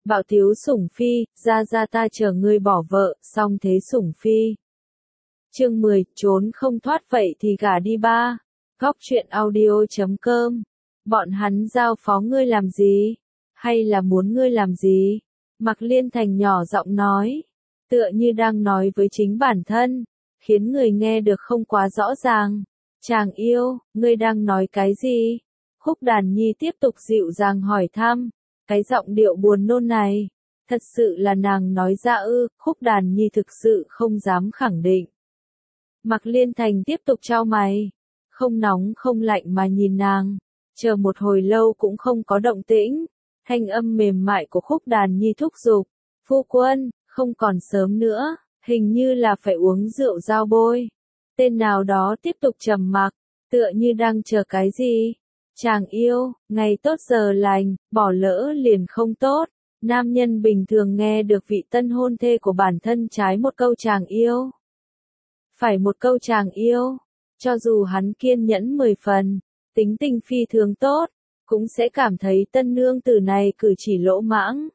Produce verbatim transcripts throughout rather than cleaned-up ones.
Bảo thiếu sủng phi, ra ra ta chờ ngươi bỏ vợ, xong thế sủng phi. Chương mười, trốn không thoát vậy thì gả đi ba. Góc truyện audio chấm com. Bọn hắn giao phó ngươi làm gì? Hay là muốn ngươi làm gì? Mạc Liên Thành nhỏ giọng nói, tựa như đang nói với chính bản thân, khiến người nghe được không quá rõ ràng. Chàng yêu, ngươi đang nói cái gì? Khúc Đàn Nhi tiếp tục dịu dàng hỏi thăm, cái giọng điệu buồn nôn này, thật sự là nàng nói ra ư? Khúc Đàn Nhi thực sự không dám khẳng định. Mạc Liên Thành tiếp tục chau mày, không nóng không lạnh mà nhìn nàng, chờ một hồi lâu cũng không có động tĩnh. Thanh âm mềm mại của Khúc Đàn Nhi thúc giục, phu quân, không còn sớm nữa, hình như là phải uống rượu giao bôi. Tên nào đó tiếp tục trầm mặc, tựa như đang chờ cái gì. Chàng yêu, ngày tốt giờ lành, bỏ lỡ liền không tốt. Nam nhân bình thường nghe được vị tân hôn thê của bản thân trái một câu chàng yêu. Phải một câu chàng yêu, cho dù hắn kiên nhẫn mười phần, tính tình phi thường tốt, cũng sẽ cảm thấy tân nương tử này cử chỉ lỗ mãng.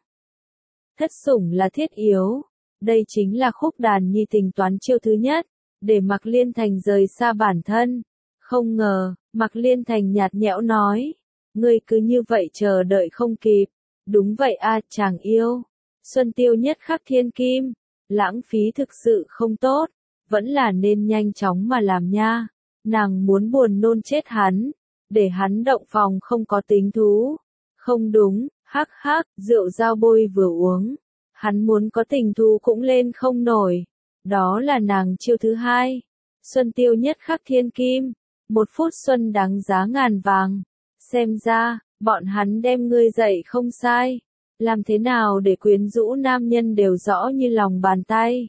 Thất sủng là thiết yếu, đây chính là Khúc Đàn Nhi tính toán chiêu thứ nhất, để Mạc Liên Thành rời xa bản thân. Không ngờ, Mạc Liên Thành nhạt nhẽo nói, ngươi cứ như vậy chờ đợi không kịp. Đúng vậy a, chàng yêu, xuân tiêu nhất khắc thiên kim, lãng phí thực sự không tốt, vẫn là nên nhanh chóng mà làm nha. Nàng muốn buồn nôn chết hắn, để hắn động phòng không có tính thú. Không đúng, hắc hắc, rượu giao bôi vừa uống, hắn muốn có tình thú cũng lên không nổi. Đó là nàng chiêu thứ hai. Xuân tiêu nhất khắc thiên kim, một phút xuân đáng giá ngàn vàng. Xem ra, bọn hắn đem ngươi dạy không sai. Làm thế nào để quyến rũ nam nhân đều rõ như lòng bàn tay.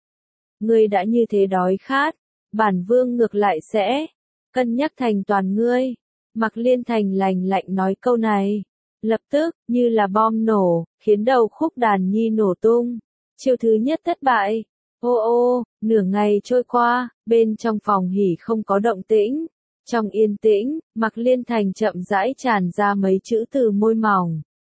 Ngươi đã như thế đói khát, bản vương ngược lại sẽ cân nhắc thành toàn ngươi. Mạc Liên Thành lành lạnh nói câu này, lập tức, như là bom nổ, khiến đầu Khúc Đàn Nhi nổ tung. Chiêu thứ nhất thất bại. Ô ô, nửa ngày trôi qua, bên trong phòng hỉ không có động tĩnh. Trong yên tĩnh, Mạc Liên Thành chậm rãi tràn ra mấy chữ từ môi mỏng.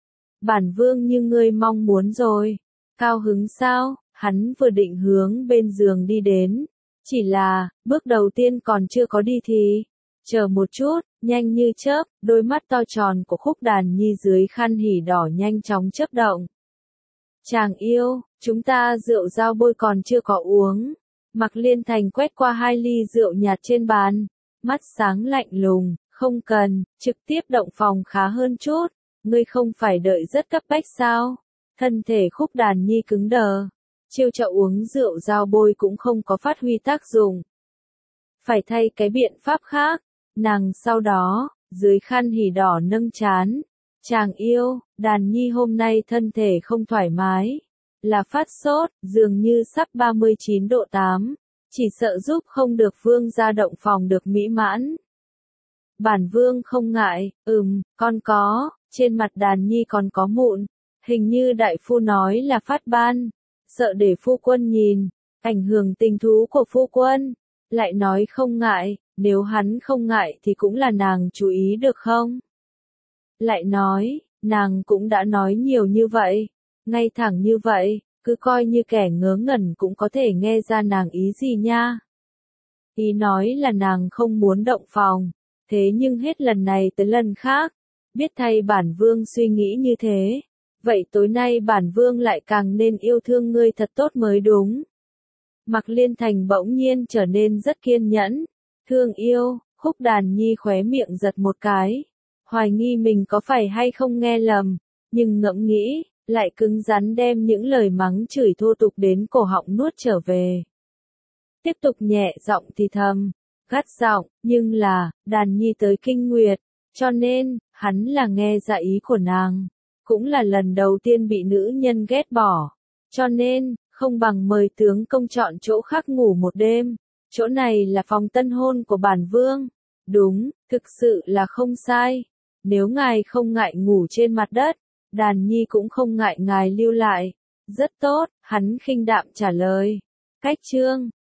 Bản vương như ngươi mong muốn rồi. Cao hứng sao? Hắn vừa định hướng bên giường đi đến. Chỉ là, bước đầu tiên còn chưa có đi thì. Chờ một chút, nhanh như chớp, đôi mắt to tròn của Khúc Đàn Nhi dưới khăn hỉ đỏ nhanh chóng chớp động. Chàng yêu, chúng ta rượu giao bôi còn chưa có uống. Mạc Liên Thành quét qua hai ly rượu nhạt trên bàn, mắt sáng lạnh lùng, không cần, trực tiếp động phòng khá hơn chút. Ngươi không phải đợi rất cấp bách sao? Thân thể Khúc Đàn Nhi cứng đờ, chiêu trò uống rượu giao bôi cũng không có phát huy tác dụng. Phải thay cái biện pháp khác. Nàng sau đó, dưới khăn hỉ đỏ nâng trán. Chàng yêu, Đàn Nhi hôm nay thân thể không thoải mái. Là phát sốt, dường như sắp ba mươi chín độ tám. Chỉ sợ giúp không được vương gia động phòng được mỹ mãn. Bản vương không ngại, ừm, con có, trên mặt Đàn Nhi còn có mụn. Hình như đại phu nói là phát ban. Sợ để phu quân nhìn, ảnh hưởng tình thú của phu quân. Lại nói không ngại, nếu hắn không ngại thì cũng là nàng chú ý được không? Lại nói, nàng cũng đã nói nhiều như vậy, ngay thẳng như vậy, cứ coi như kẻ ngớ ngẩn cũng có thể nghe ra nàng ý gì nha. Ý nói là nàng không muốn động phòng, thế nhưng hết lần này tới lần khác, biết thay bản vương suy nghĩ như thế, vậy tối nay bản vương lại càng nên yêu thương ngươi thật tốt mới đúng. Mạc Liên Thành bỗng nhiên trở nên rất kiên nhẫn. Thương yêu, Khúc Đàn Nhi khóe miệng giật một cái. Hoài nghi mình có phải hay không nghe lầm, nhưng ngẫm nghĩ, lại cứng rắn đem những lời mắng chửi thô tục đến cổ họng nuốt trở về. Tiếp tục nhẹ giọng thì thầm, gắt giọng, nhưng là, Đàn Nhi tới kinh nguyệt, cho nên, hắn là nghe ra ý của nàng. Cũng là lần đầu tiên bị nữ nhân ghét bỏ. Cho nên, không bằng mời tướng công chọn chỗ khác ngủ một đêm. Chỗ này là phòng tân hôn của bản vương. Đúng, thực sự là không sai. Nếu ngài không ngại ngủ trên mặt đất, Đàn Nhi cũng không ngại ngài lưu lại. Rất tốt, hắn khinh đạm trả lời. Cách chương